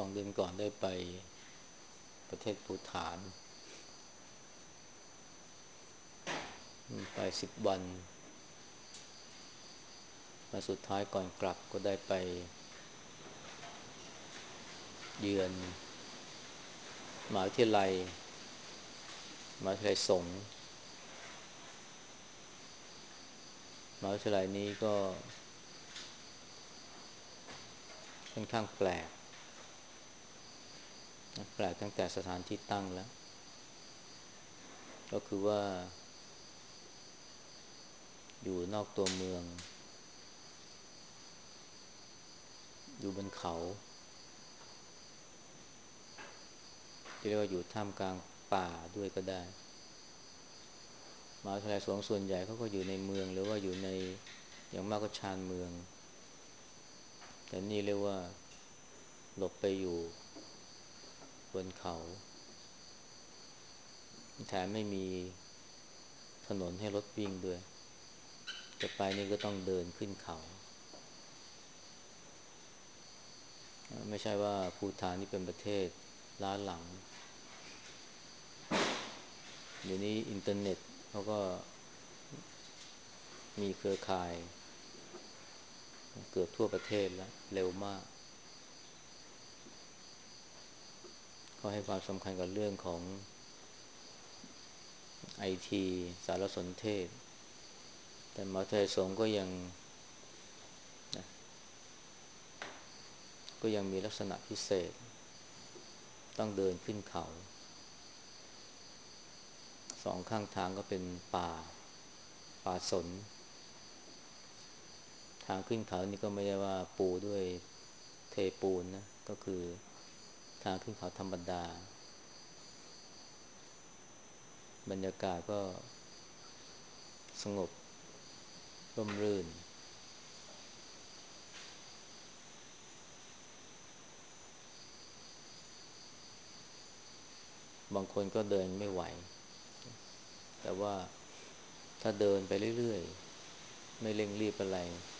2 เดือนก่อนได้ไปประเทศภูฏานไป10 วันมาสุดท้ายก่อนกลับก็ได้ไปเยือนมหาวิทยาลัยสงฆ์มหาวิทยาลัยนี้ก็ค่อนข้างแปลกตั้งแต่สถานที่ตั้งแล้วก็คือว่าอยู่นอกตัวเมืองอยู่บนเขาเรียกว่าอยู่ท่ามกลางป่าด้วยก็ได้มหาวิทยาลัยสงฆ์ส่วนใหญ่เขาก็อยู่ในเมืองหรือว่าอยู่ในอย่างมากก็ชานเมืองแต่นี่เรียกว่าหลบไปอยู่บนเขาแถมไม่มีถนนให้รถวิ่งด้วยจะไปนี่ก็ต้องเดินขึ้นเขาไม่ใช่ว่าภูฏานนี่เป็นประเทศล้าหลังเดี๋ยวนี้อินเทอร์เน็ตเขาก็มีเครือข่ายเกือบทั่วประเทศแล้วเร็วมากเขาให้ความสำคัญกับเรื่องของไอทีสารสนเทศแต่มหาวิทยาลัยสงฆ์ก็ยังมีลักษณะพิเศษต้องเดินขึ้นเขา2 ข้างทางก็เป็นป่าสนทางขึ้นเขานี่ก็ไม่ได้ว่าปูด้วยเทปูนนะก็คือทางขึ้นเขาธรรมดาบรรยากาศก็สงบร่มรื่นบางคนก็เดินไม่ไหวแต่ว่าถ้าเดินไปเรื่อยๆไม่เร่งรีบอะไร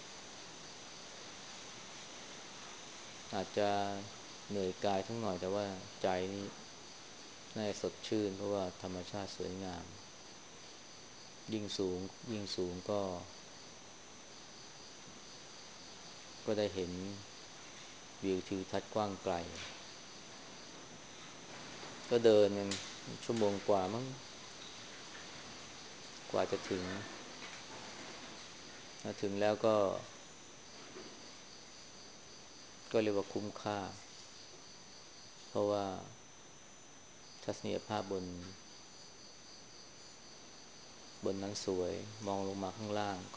อาจจะเหนื่อยกายทั้งหน่อยแต่ว่าใจนี่น่าจะสดชื่นเพราะว่าธรรมชาติสวยงามยิ่งสูงก็ได้เห็นวิวทิวทัศน์กว้างไกลก็เดินกันชั่วโมงกว่ามั้งกว่าจะถึงแล้วก็เรียกว่าคุ้มค่าเพราะว่าทัศนียภาพบนนั้นสวยมองลงมาข้างล่าง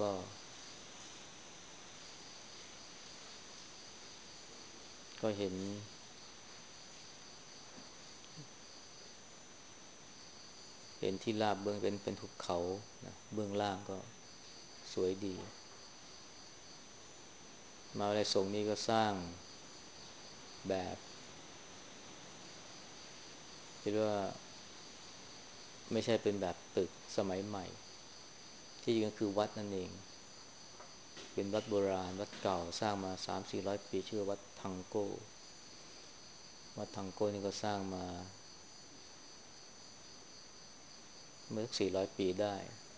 ก็เห็นที่ราบเบื้องเป็นภูเขานะเบื้องล่างก็สวยดีมหาวิทยาลัยสงฆ์นี้ก็สร้างแบบที่เรียกว่าไม่ใช่เป็นแบบตึกสมัยใหม่ที่จริงก็คือวัดนั่นเองเป็นวัดโบราณวัดเก่าสร้างมา300-400 ปีชื่อวัดทังโก้นี่ก็สร้างมาเมื่อ400 ปีได้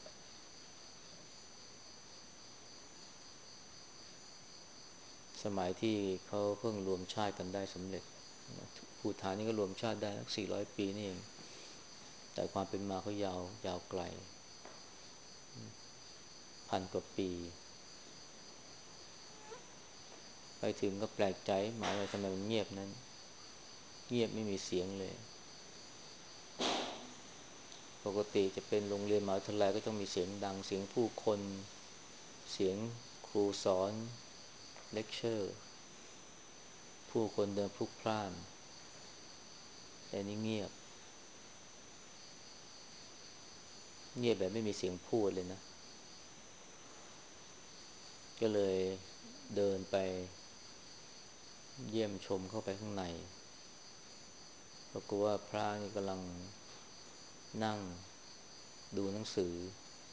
สมัยที่เขาเพิ่งรวมชาติกันได้สำเร็จภูฏานนี่ก็รวมชาติได้400 ปีนี่เองแต่ความเป็นมาเขายาวไกล1,000 กว่าปีไปถึงก็แปลกใจหมายว่าทำไมมันเงียบนั้นเงียบไม่มีเสียงเลยปกติจะเป็นโรงเรียนมหาวิทยาลัยก็ต้องมีเสียงดังเสียงผู้คนเสียงครูสอนเลคเชอร์ผู้คนเดินพลุกพล่านแต่นี่เงียบแบบไม่มีเสียงพูดเลยนะก็เลยเดินไปเยี่ยมชมเข้าไปข้างในปรากฏว่าพระนี่กำลังนั่งดูหนังสือ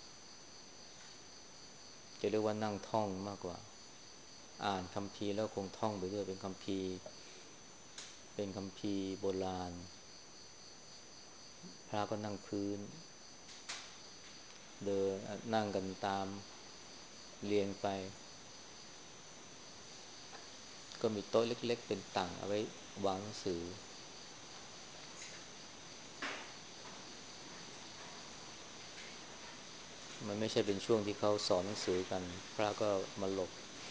จะเรียกว่านั่งท่องมากกว่าอ่านคัมภีร์แล้วคงท่องไปด้วยเป็นคัมภีร์เป็นคัมภีร์โบราณพระก็นั่งพื้นเดินนั่งกันตามเรียงไปก็มีโต๊ะเล็กๆเป็นตั่งเอาไว้วางหนังสือมันไม่ใช่เป็นช่วงที่เขาสอนหนังสือกันพระก็มาหลบ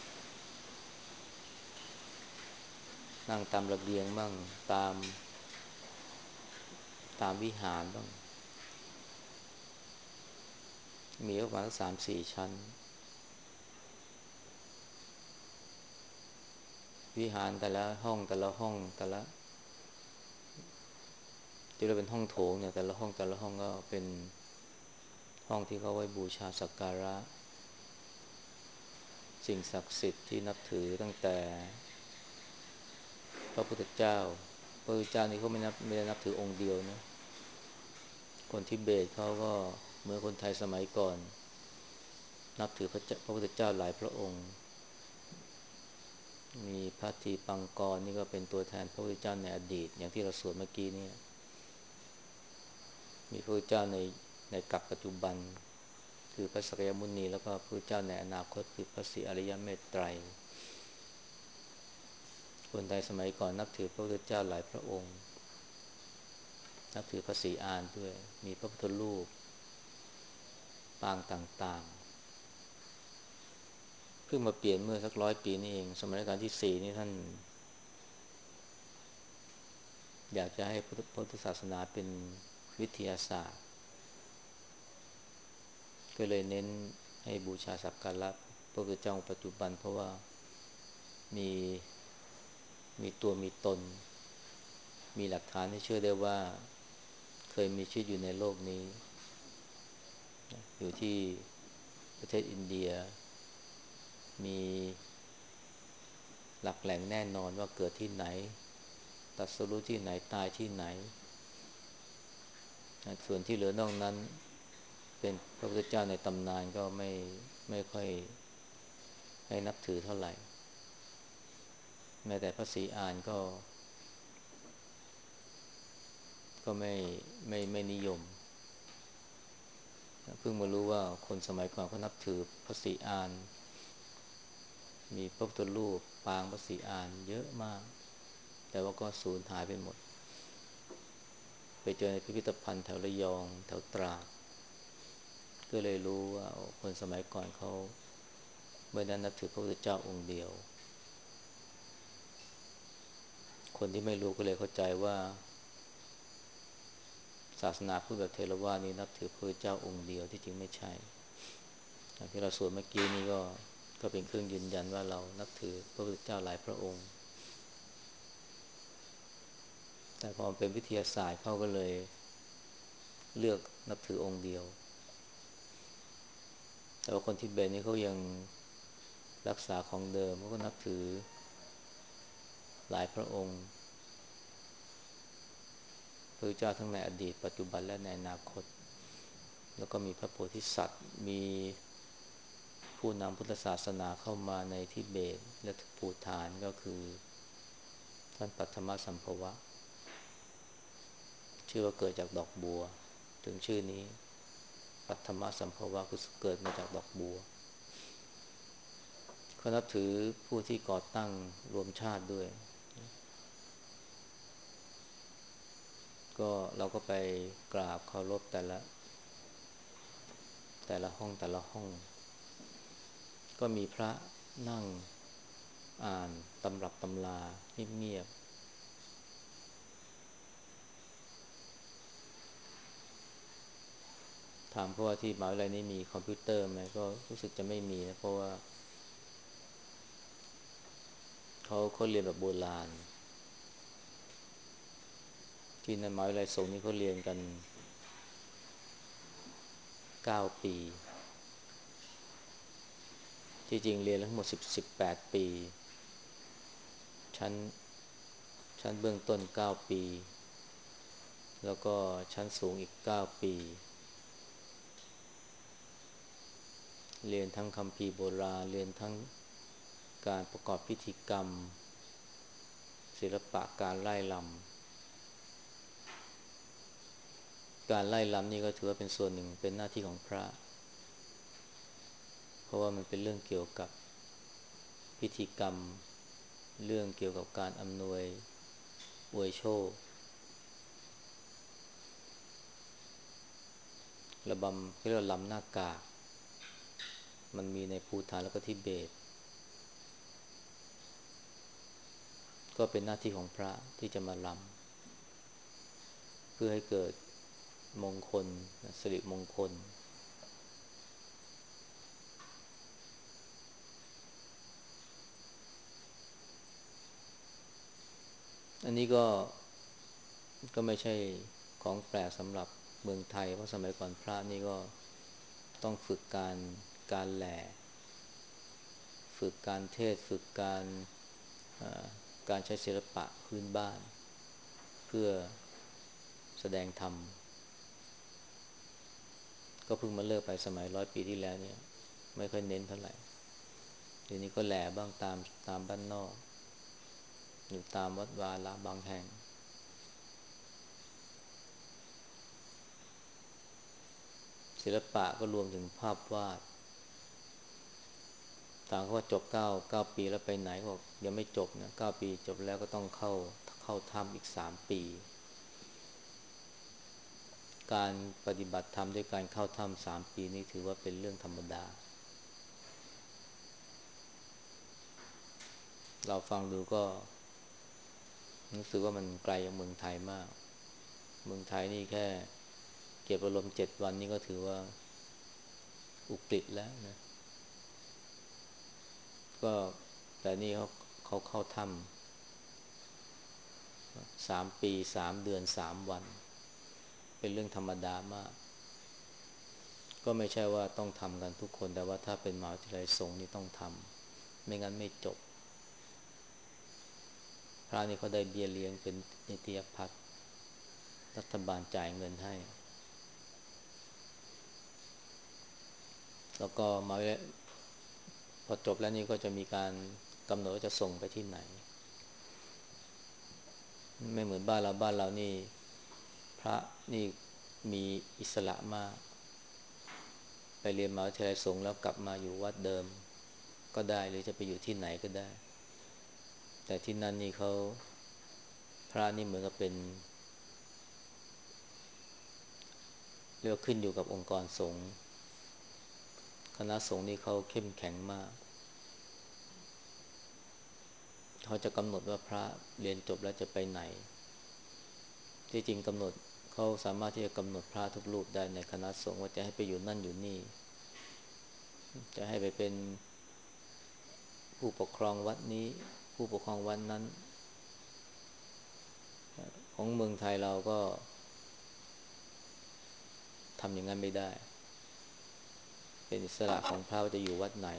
นั่งตามระเบียงบ้างตามวิหารบ้างมีประมาณ3-4ชั้นวิหารแต่ละห้องแต่ละที่เราเป็นห้องโถงเนี่ยแต่ละห้องก็เป็นห้องที่เขาไว้บูชาสักการะสิ่งศักดิ์สิทธิ์ที่นับถือตั้งแต่พระพุทธเจ้านี่เขาไม่ได้นับถือองค์เดียวนะคนทิเบตเขาก็เหมือนคนไทยสมัยก่อนนับถือพระพุทธเจ้าหลายพระองค์มีพระทีปังกรนี่ก็เป็นตัวแทนพระพุทธเจ้าในอดีตอย่างที่เราสวดเมื่อกี้นี่มีพระพุทธเจ้าในกัปปัจจุบันคือพระสักยมุนีแล้วก็พระพุทธเจ้าในอนาคตคือพระศรีอริยเมตไตรคนไทยสมัยก่อนนับถือพระพุทธเจ้าหลายพระองค์นับถือพระศรีอานด้วยมีพระพุทธรูปปางต่างๆเพิ่งมาเปลี่ยนเมื่อสัก100 ปีนี่เองสมัยรัชกาลที่4นี่ท่านอยากจะให้พุทธศาสนาเป็นวิทยาศาสตร์ก็เลยเน้นให้บูชาสักการะพระพุทธเจ้าปัจจุบันเพราะว่ามีมีตัวมีตนมีหลักฐานให้เชื่อได้ว่าเคยมีชีวิตอยู่ในโลกนี้อยู่ที่ประเทศอินเดียมีหลักแหล่งแน่นอนว่าเกิดที่ไหนตรัสรู้ที่ไหนตายที่ไหนส่วนที่เหลือนอกนั้นเป็นพระพุทธเจ้าในตำนานก็ไม่ค่อยให้นับถือเท่าไหร่แม้แต่พระศรีอานก็ไม่นิยมเพิ่งมารู้ว่าคนสมัยก่อนเขานับถือพระศรีอานมีพระพุทธรูปปางพระศรีอานเยอะมากแต่ว่าก็สูญหายไปหมดไปเจอในพิพิธภัณฑ์แถวระยองแถวตราดก็เลยรู้ว่าคนสมัยก่อนเขาไม่ได้นับถือพระพุทธเจ้าองค์เดียวคนที่ไม่รู้ก็เลยเข้าใจว่าศาสนาพุทธแบบเทรวาสนี้นับถือพระพุทธเจ้าองค์เดียวที่จริงไม่ใช่ที่เราสวดเมื่อกี้นี้ก็เป็นเครื่องยืนยันว่าเรานับถือพระพุทธเจ้าหลายพระองค์แต่พอเป็นวิทยาศาสตร์เขาก็เลยเลือกนับถือองค์เดียวแต่ว่าคนทิเบตนี่เขายังรักษาของเดิมเขาก็นับถือหลายพระองค์พระเจ้าทั้งในอดีตปัจจุบันและในอนาคตแล้วก็มีพระโพธิสัตว์มีผู้นำพุทธศาสนาเข้ามาในทิเบตและภูฏานก็คือท่านปัทมสัมภวะชื่อว่าเกิดจากดอกบัวถึงชื่อนี้ปัทมสัมภวะคือเกิดมาจากดอกบัวเขานับถือผู้ที่ก่อตั้งรวมชาติด้วยก็เราก็ไปกราบเคารพแต่ละห้องก็มีพระนั่งอ่านตำรับตำราเงียบๆถามเพราะว่าที่มหาวิทยาลัยนี้มีคอมพิวเตอร์ไหมก็รู้สึกจะไม่มีนะเพราะว่าเขาเรียนแบบโบราณที่ในมหาวิทยาลัยสงฆ์นี่เขาเรียนกัน9 ปีที่จริงเรียนทั้งหมด18 ปีชั้นชั้นเบื้องต้น9 ปีแล้วก็ชั้นสูงอีก9 ปีเรียนทั้งคัมภีร์โบราณเรียนทั้งการประกอบพิธีกรรมศิลปะการไล่ลำการไล่ลำนี่ก็ถือว่าเป็นส่วนหนึ่งเป็นหน้าที่ของพระเพราะว่ามันเป็นเรื่องเกี่ยวกับพิธีกรรมเรื่องเกี่ยวกับการอำนวยอวยโชคระบำเรียกว่าลำหน้ากากมันมีในภูฏานแล้วก็ทิเบตก็เป็นหน้าที่ของพระที่จะมาลำเพื่อให้เกิดมงคลสิริมงคลอันนี้ก็ไม่ใช่ของแปลกสำหรับเมืองไทยเพราะสมัยก่อนพระนี่ก็ต้องฝึกการแหล่ฝึกการเทศน์ฝึกการใช้ศิลปะพื้นบ้านเพื่อแสดงธรรมก็เพิ่งมาเลิกไปสมัย100 ปีที่แล้วเนี่ยไม่ค่อยเน้นเท่าไหร่เดี๋ยวนี้ก็แหล่บ้างตามบ้านนอกอยู่ตามวัดวาระบางแห่งศิลปะก็รวมถึงภาพวาดถามเขาว่าจบเก้าปีแล้วไปไหนบอกยังไม่จบนะ9 ปีจบแล้วก็ต้องเข้าถ้ำอีก3 ปีการปฏิบัติธรรมด้วยการเข้าถ้ำ3 ปีนี้ถือว่าเป็นเรื่องธรรมดาเราฟังดูก็รู้สึกว่ามันไกลจากเมืองไทยมากเมืองไทยนี่แค่เก็บอารมณ์7 วันนี่ก็ถือว่าอุกฤษแล้วนะก็แต่นี่เขาเข้าถ้ำ3 ปี3 เดือน3 วันเป็นเรื่องธรรมดามากก็ไม่ใช่ว่าต้องทำกันทุกคนแต่ว่าถ้าเป็นมหาวิทยาลัยสงฆ์นี่ต้องทำไม่งั้นไม่จบพระนี่เขาได้เบี้ยเลี้ยงเป็นนิตยพัฒน์รัฐบาลจ่ายเงินให้แล้วก็พอจบแล้วนี่ก็จะมีการกำหนดว่าจะส่งไปที่ไหนไม่เหมือนบ้านเรานี่พระนี่มีอิสระมากไปเรียนมหาวิทยาลัยสงฆ์แล้วกลับมาอยู่วัดเดิมก็ได้หรือจะไปอยู่ที่ไหนก็ได้แต่ที่นั่นนี่เขาพระนี่เหมือนกับเป็นเรียกว่าขึ้นอยู่กับองค์กรสงฆ์คณะสงฆ์นี่เขาเข้มแข็งมากเขาจะกำหนดว่าพระเรียนจบแล้วจะไปไหนที่จริงกำหนดเขาสามารถที่จะกำหนดพระทุกรูปได้ในคณะสงฆ์ว่าจะให้ไปอยู่นั่นอยู่นี่จะให้ไปเป็นผู้ปกครองวัดนี้ผู้ปกครองวัดนั้นของเมืองไทยเราก็ทำอย่างนั้นไม่ได้เป็นอิสระของพระว่าจะอยู่วัดไหน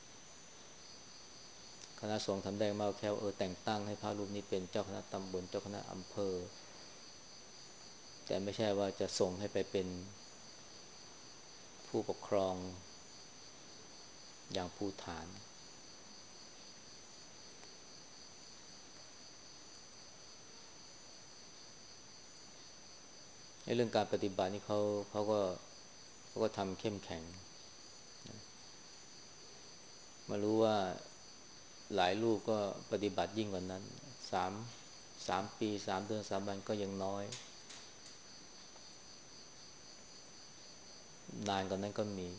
คณะสงฆ์ทำได้มากแค่แต่งตั้งให้พระรูปนี้เป็นเจ้าคณะตำบลเจ้าคณะอำเภอแต่ไม่ใช่ว่าจะส่งให้ไปเป็นผู้ปกครองอย่างภูฏานในเรื่องการปฏิบัตินี่เขาก็ทำเข้มแข็งมารู้ว่าหลายรูปก็ปฏิบัติยิ่งกว่านั้นสาม3 ปี3 เดือน3 วันก็ยังน้อยนานกว่านั้นก็มี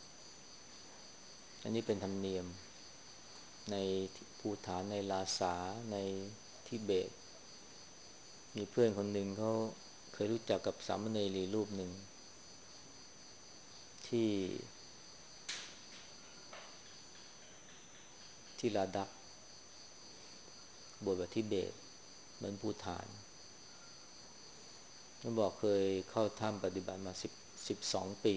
อันนี้เป็นธรรมเนียมในภูฏานในลาสาในทิเบตมีเพื่อนคนหนึ่งเขาเคยรู้จักกับสามเณรีรูปหนึ่งที่ลาดักบวชแบบทิเบตเหมือนภูฏานเขาบอกเคยเข้าถ้ำปฏิบัติมา12 ปี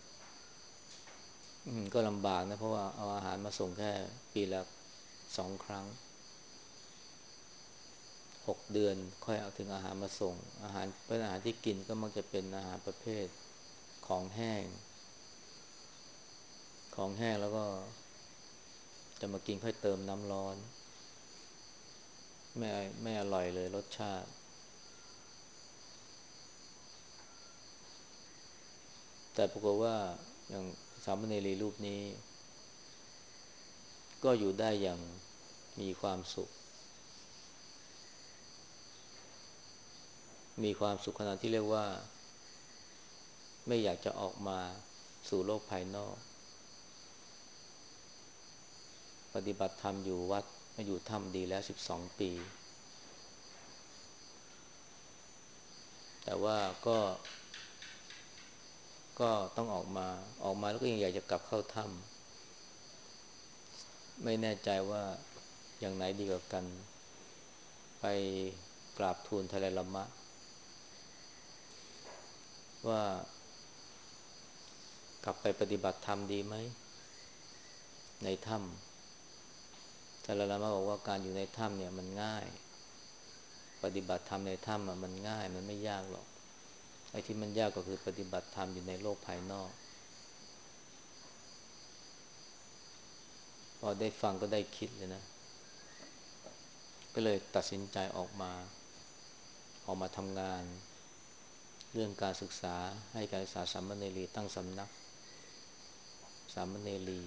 ก็ลำบากนะเพราะว่าเอาอาหารมาส่งแค่ปีละ2 ครั้ง6 เดือนค่อยเอาถึงอาหารมาส่งเป็นอาหารที่กินก็มักจะเป็นอาหารประเภทของแห้งแล้วก็จะมากินค่อยเติมน้ำร้อนไม่ไม่อร่อยเลยรสชาติแต่ปรากฏว่าอย่างสามเณรีรูปนี้ก็อยู่ได้อย่างมีความสุขมีความสุขขนาดที่เรียกว่าไม่อยากจะออกมาสู่โลกภายนอกปฏิบัติธรรมอยู่วัดอยู่ถ้ำดีแล้ว12 ปีแต่ว่าก็ต้องออกมาแล้วก็ยังอยากจะกลับเข้าถ้ำไม่แน่ใจว่าอย่างไหนดีกว่ากันไปกราบทูลไตรลมะว่ากลับไปปฏิบัติธรรมดีไหมในถ้ำไตรลมะบอกว่าการอยู่ในถ้ำเนี่ยมันง่ายปฏิบัติธรรมในถ้ำมันง่ายมันไม่ยากหรอกไอ้ที่มันยากก็คือปฏิบัติธรรมอยู่ในโลกภายนอกพอได้ฟังก็ได้คิดเลยนะก็เลยตัดสินใจออกมาทำงานเรื่องการศึกษาให้การศึกษาสามเณรีตั้งสำนักสามเณรี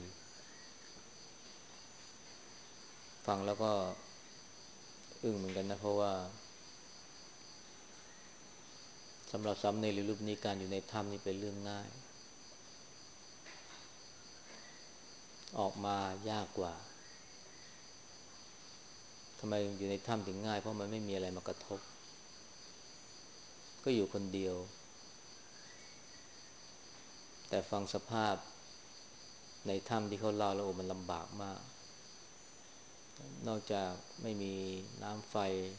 ฟังแล้วก็อึ้งเหมือนกันนะเพราะว่าสำหรับสามเณรีรูปนี้การอยู่ในถ้ำนี่เป็นเรื่องง่ายออกมายากกว่าทำไมอยู่ในถ้ำถึงง่ายเพราะมันไม่มีอะไรมากระทบก็อยู่คนเดียวแต่ฟังสภาพในถ้ำที่เขาเล่าแล้วโอ้มันลำบากมากนอกจากไม่มีน้ำไฟ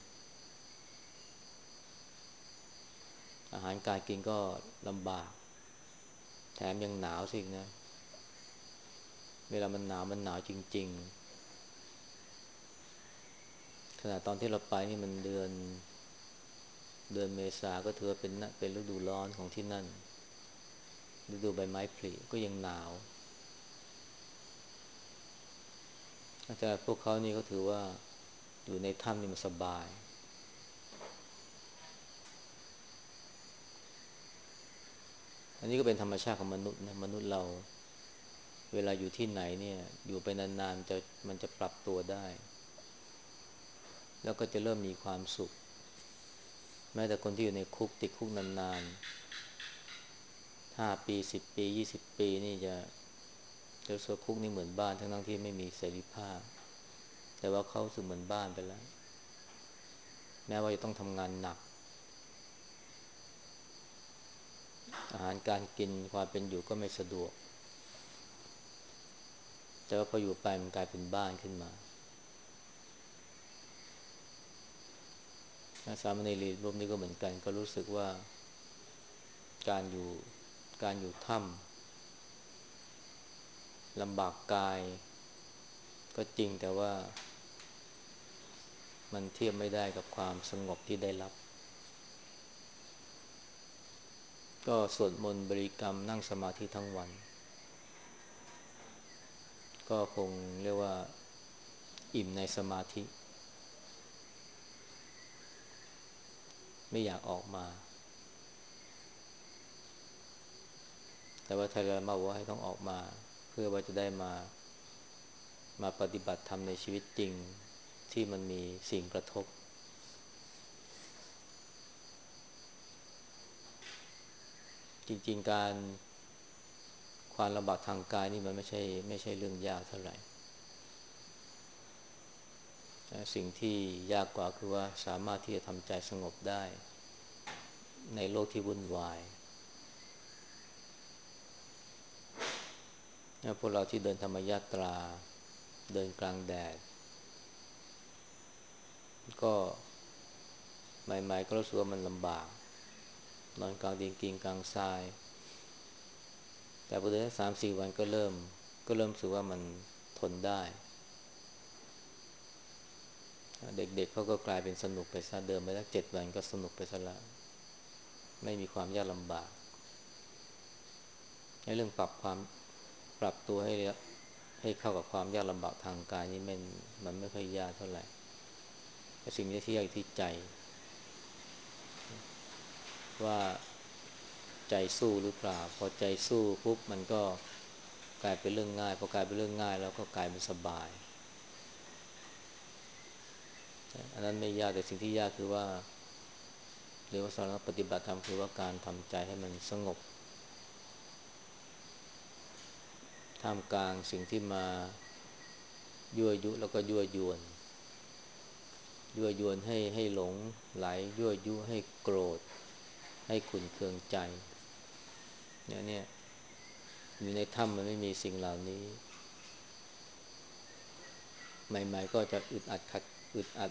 อาหารการกินก็ลำบากแถมยังหนาวสินะเวลามันหนาวจริงๆขณะตอนที่เราไปนี่มันเดือนเมษาก็ถือว่าเป็นฤดูร้อนของที่นั่นฤดูใบไม้ผลิก็ยังหนาวแต่พวกเขานี่ก็ถือว่าอยู่ในถ้ำนี่มันสบายอันนี้ก็เป็นธรรมชาติของมนุษย์นะมนุษย์เราเวลาอยู่ที่ไหนเนี่ยอยู่ไปนานๆมันจะปรับตัวได้แล้วก็จะเริ่มมีความสุขแม้แต่คนที่อยู่ในคุกติดคุกนานๆ5 ปี10 ปี20 ปีนี่จะรู้สึกคุกนี่เหมือนบ้านทั้งๆที่ไม่มีเสรีภาพแต่ว่าเขารู้สึกเหมือนบ้านไปแล้วแม้ว่าจะต้องทำงานหนักอาหารการกินความเป็นอยู่ก็ไม่สะดวกแต่ว่าพออยู่ไปมันกลายเป็นบ้านขึ้นมาสามเณรีรูปนี้ก็เหมือนกันก็รู้สึกว่าการอยู่การอยู่ถ้ำลำบากกายก็จริงแต่ว่ามันเทียบไม่ได้กับความสงบที่ได้รับก็สวดมนต์บริกรรมนั่งสมาธิทั้งวันก็คงเรียกว่าอิ่มในสมาธิไม่อยากออกมาแต่ว่าไทยเรามาบอกว่าให้ต้องออกมาเพื่อว่าจะได้มาปฏิบัติธรรมในชีวิตจริงที่มันมีสิ่งกระทบจริงๆความลำบากทางกายนี่มันไม่ใช่เรื่องยากเท่าไหร่สิ่งที่ยากกว่าคือว่าสามารถที่จะทำใจสงบได้ในโลกที่วุ่นวายพวกเราที่เดินธรรมยาตราเดินกลางแดดก็ใหม่ๆก็รู้สึกว่ามันลำบากนอนกลางดินกินกลางทรายแต่พอเดิน3-4 วันก็เริ่มรู้สึกว่ามันทนได้เด็กๆเขาก็กลายเป็นสนุกไปซะเดินไปสัก7 วันก็สนุกไปซะละไม่มีความยากลำบากในเรื่องปรับตัวให้เข้ากับความยากลำบากทางกายนี่มันไม่ค่อยยากเท่าไหร่แต่สิ่งนี้ที่ยากอยู่ที่ใจว่าใจสู้หรือเปล่าพอใจสู้ปุ๊บมันก็กลายเป็นเรื่องง่ายพอกลายเป็นเรื่องง่ายแล้วก็กลายเป็นสบายอันนั้นไม่ยากแต่สิ่งที่ยากคือว่าหรือว่าสำหรับปฏิบัติธรรมคือว่าการทำใจให้มันสงบท่ามกลางสิ่งที่มายั่วยุแล้วก็ยั่วยวนให้หลงไหลยั่วยุให้โกรธให้ขุ่นเคืองใจเนี่ยอยู่ในถ้ำมันไม่มีสิ่งเหล่านี้ใหม่ๆก็จะอึดอัด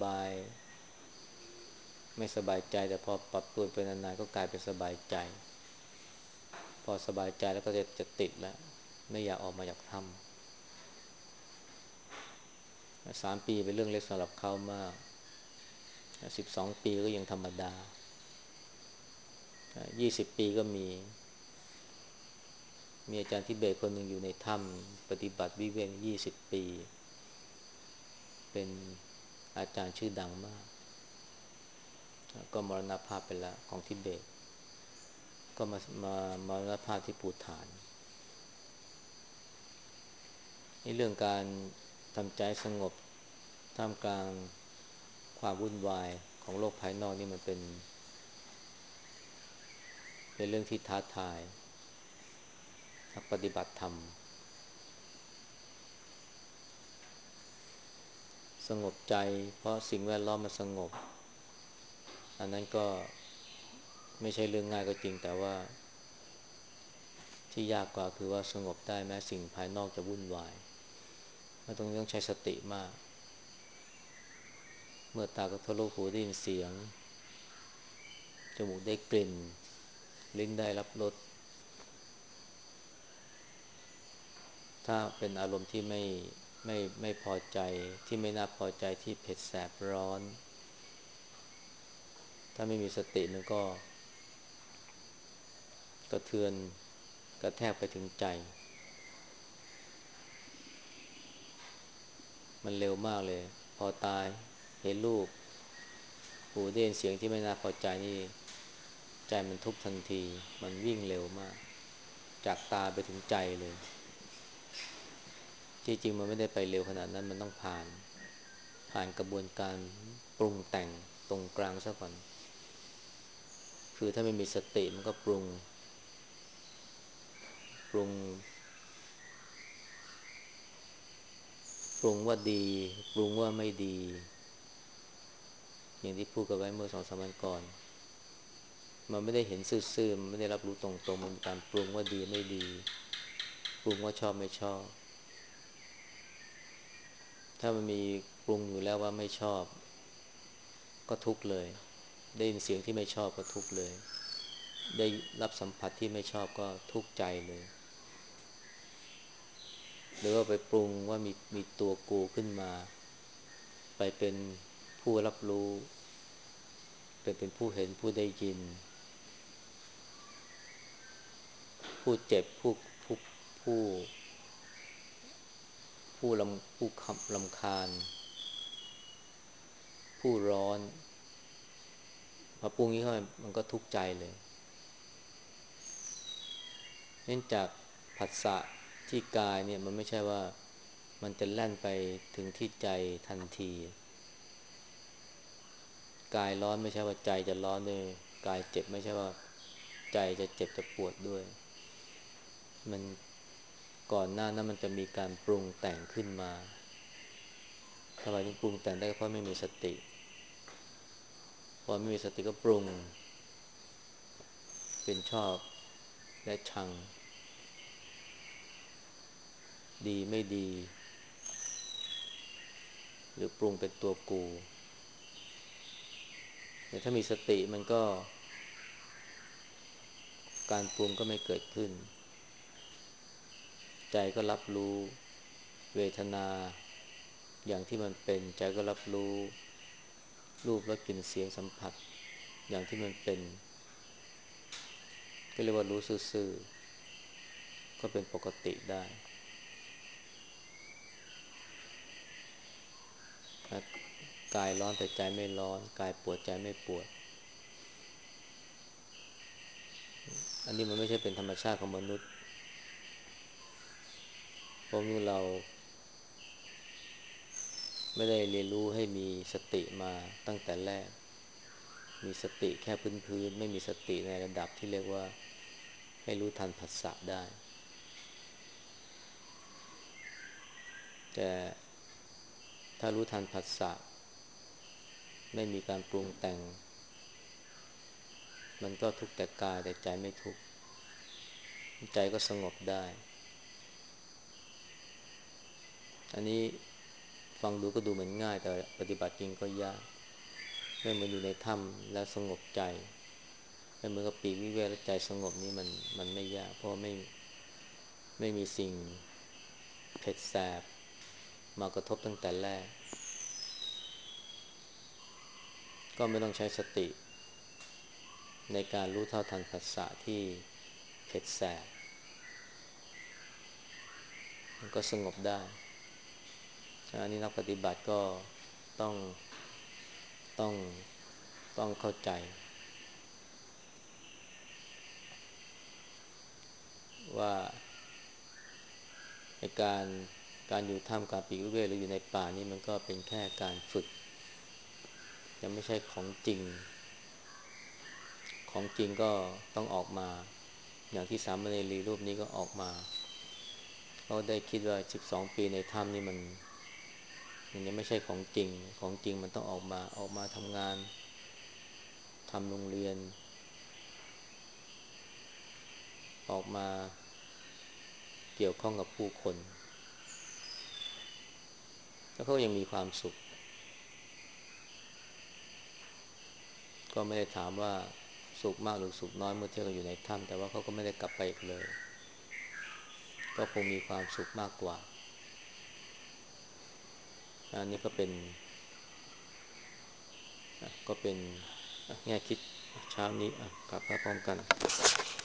ไม่สบายใจแต่พอปรับตัวไปนานๆก็กลายเป็นสบายใจพอสบายใจแล้วก็จะติดแล้วไม่อยากออกมาจากถ้ำ3 ปีเป็นเรื่องเล็กสำหรับเขามาก12 ปีก็ยังธรรมดา20 ปีก็มีอาจารย์ทิเบตคนหนึ่งอยู่ในถ้ำปฏิบัติวิเวก20 ปีเป็นอาจารย์ชื่อดังมากก็มรณภาพไปแล้วของทิเบตก็มรณภาพที่ปูฏานนี่เรื่องการทำใจสงบท่ามกลางความวุ่นวายของโลกภายนอกนี่มันเป็นเรื่องที่ท้าทายนักปฏิบัติธรรมสงบใจเพราะสิ่งแวดล้อมมันสงบอันนั้นก็ไม่ใช่เรื่องง่ายก็จริงแต่ว่าที่ยากกว่าคือว่าสงบได้แม้สิ่งภายนอกจะวุ่นวายมันต้องใช้สติมากเมื่อตากระทบรูปหูได้ยินเสียงจมูกได้กลิ่นลิ้นได้รับรสถ้าเป็นอารมณ์ที่ไม่พอใจที่ไม่น่าพอใจที่เผ็ดแสบร้อนถ้าไม่มีสติมันก็กระเทือนกระแทกไปถึงใจมันเร็วมากเลยพอตายเห็นรูปหูได้ยินเสียงที่ไม่น่าพอใจนี่ใจมันทุบทันทีมันวิ่งเร็วมากจากตาไปถึงใจเลยที่จริงมันไม่ได้ไปเร็วขนาดนั้นมันต้องผ่านกระบวนการปรุงแต่งตรงกลางซะก่อนคือถ้าไม่มีสติมันก็ปรุงปรุงว่าดีปรุงว่าไม่ดีอย่างที่พูดกันไว้เมื่อ2-3 วันก่อนมันไม่ได้เห็นซื่อๆมันไม่ได้รับรู้ตรงๆมันมีการปรุงว่าดีไม่ดีปรุงว่าชอบไม่ชอบถ้ามันมีปรุงอยู่แล้วว่าไม่ชอบก็ทุกข์เลยได้ยินเสียงที่ไม่ชอบก็ทุกข์เลยได้รับสัมผัสที่ไม่ชอบก็ทุกข์ใจเลยหรือว่าไปปรุงว่ามีตัวกูขึ้นมาไปเป็นผู้รับรู้เป็นผู้เห็นผู้ได้ยินผู้เจ็บผู้ผู้ผู้รำคาญผู้ร้อนพอปรุงนี้เข้าไปมันก็ทุกข์ใจเลยเนื่องจากผัสสะที่กายเนี่ยมันไม่ใช่ว่ามันจะแล่นไปถึงที่ใจทันทีกายร้อนไม่ใช่ว่าใจจะร้อนด้วยกายเจ็บไม่ใช่ว่าใจจะเจ็บจะปวดด้วยมันก่อนหน้านั้นมันจะมีการปรุงแต่งขึ้นมาทำไมถึงปรุงแต่งได้เพราะไม่มีสติพอไม่มีสติก็ปรุงเป็นชอบและชังดีไม่ดีหรือปรุงเป็นตัวกูแต่ถ้ามีสติมันก็การปรุงก็ไม่เกิดขึ้นใจก็รับรู้เวทนาอย่างที่มันเป็นใจก็รับรู้รูปรสกลิ่นเสียงสัมผัสอย่างที่มันเป็นก็เรียกว่ารู้ซื่อๆก็เป็นปกติได้กายร้อนแต่ใจไม่ร้อนกายปวดใจไม่ปวดอันนี้มันไม่ใช่เป็นธรรมชาติของมนุษย์เพราะมนุษย์เราไม่ได้เรียนรู้ให้มีสติมาตั้งแต่แรกมีสติแค่พื้นๆไม่มีสติในระดับที่เรียกว่าให้รู้ทันผัสสะได้แต่ถ้ารู้ทันผัสสะไม่มีการปรุงแต่งมันก็ทุกข์แต่กายแต่ใจไม่ทุกข์ใจก็สงบได้อันนี้ฟังดูก็ดูเหมือนง่ายแต่ปฏิบัติจริงก็ยากไม่เหมือนอยู่ในถ้ำแล้วสงบใจไม่เหมือนกับปีกวิเวกแล้วใจสงบนี้มันไม่ยากเพราะไม่มีสิ่งเผ็ดแสบมากระทบตั้งแต่แรกก็ไม่ต้องใช้สติในการรู้เท่าทันผัสสะที่เผ็ดแสบมันก็สงบได้อันนี้นักปฏิบัติก็ต้องต้องต้องเข้าใจว่าในการอยู่ท่ามกลางปีกวิเวกหรืออยู่ในป่านี่มันก็เป็นแค่การฝึกยังไม่ใช่ของจริงของจริงก็ต้องออกมาอย่างที่สามเณรีรูปนี้ก็ออกมาเขาได้คิดว่า12 ปีในถ้ำนี่มันยังไม่ใช่ของจริงของจริงมันต้องออกมาทำงานทำโรงเรียนออกมาเกี่ยวข้องกับผู้คนแล้วเขายังมีความสุขก็ไม่ได้ถามว่าสุขมากหรือสุขน้อยเมื่อเทียบกันอยู่ในถ้ำแต่ว่าเขาก็ไม่ได้กลับไปอีกเลยก็คงมีความสุขมากกว่าอันนี้ก็เป็นแง่คิดเช้านี้กลับมาพร้อมกัน